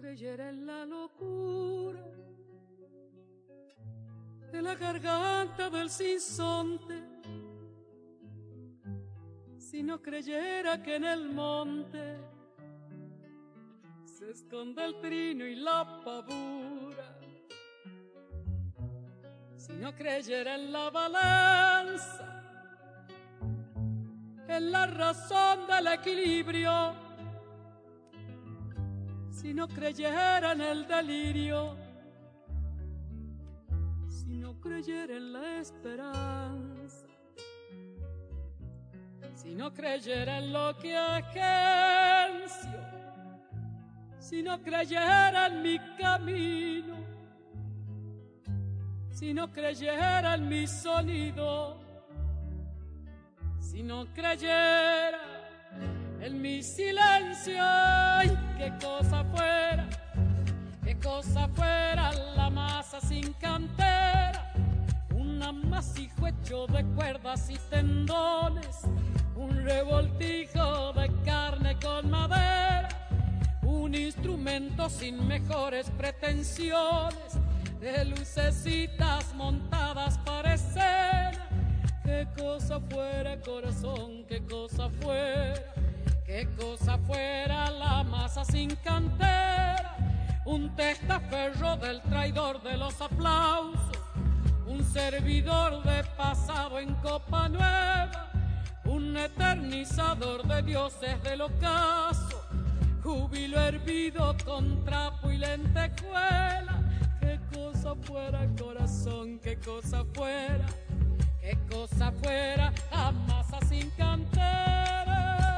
creyera en la locura de la garganta del sinsonte, si no creyera que en el monte se esconde el trino y la pavura, si no creyera en la balanza, en la razón del equilibrio, si no creyera en el delirio, si no creyera en la esperanza, si no creyera en lo que agencio, si no creyera en mi camino, si no creyera en mi sonido, si no creyera en mi silencio, ay, qué cosa fuera la masa sin cantera, un amasijo hecho de cuerdas y tendones, un revoltijo de carne con madera, un instrumento sin mejores pretensiones, de lucecitas montadas para escena. Qué cosa fuera, corazón, qué cosa fuera la masa sin cantera, un testaferro del traidor de los aplausos, un servidor de pasado en copa nueva, un eternizador de dioses del ocaso, júbilo hervido con trapo y lentejuela. Qué cosa fuera, corazón, qué cosa fuera la masa sin cantera.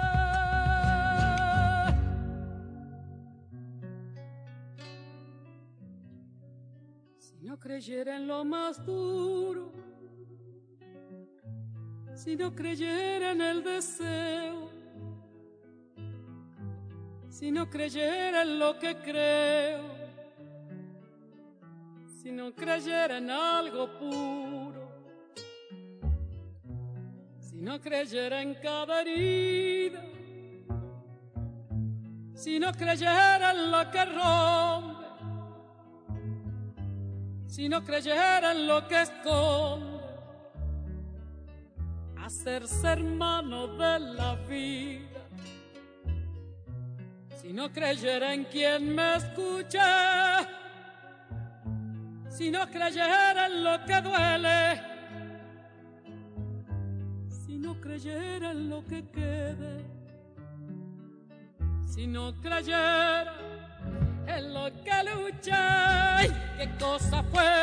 Si no creyera en lo más duro, si no creyera en el deseo, si no creyera en lo que creo, si no creyera en algo puro, si no creyera en cada herida, si no creyera en lo que rompe, si no creyera en lo que esconde, hacerse hermano de la vida, si no creyera en quien me escuche, si no creyera en lo que duele, si no creyera en lo que quede, si no creyera en lo que lucha, ¡ay! Qué cosa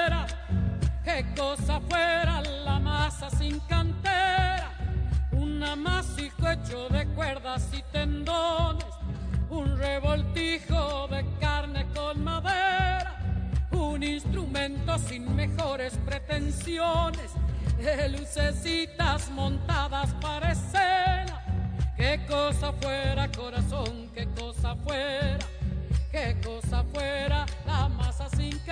fuera la masa sin cantera, un amasijo hecho de cuerdas y tendones, un revoltijo de carne con madera, un instrumento sin mejores pretensiones, de lucecitas montadas para escena. Qué cosa fuera, corazón, qué cosa fuera la masa sin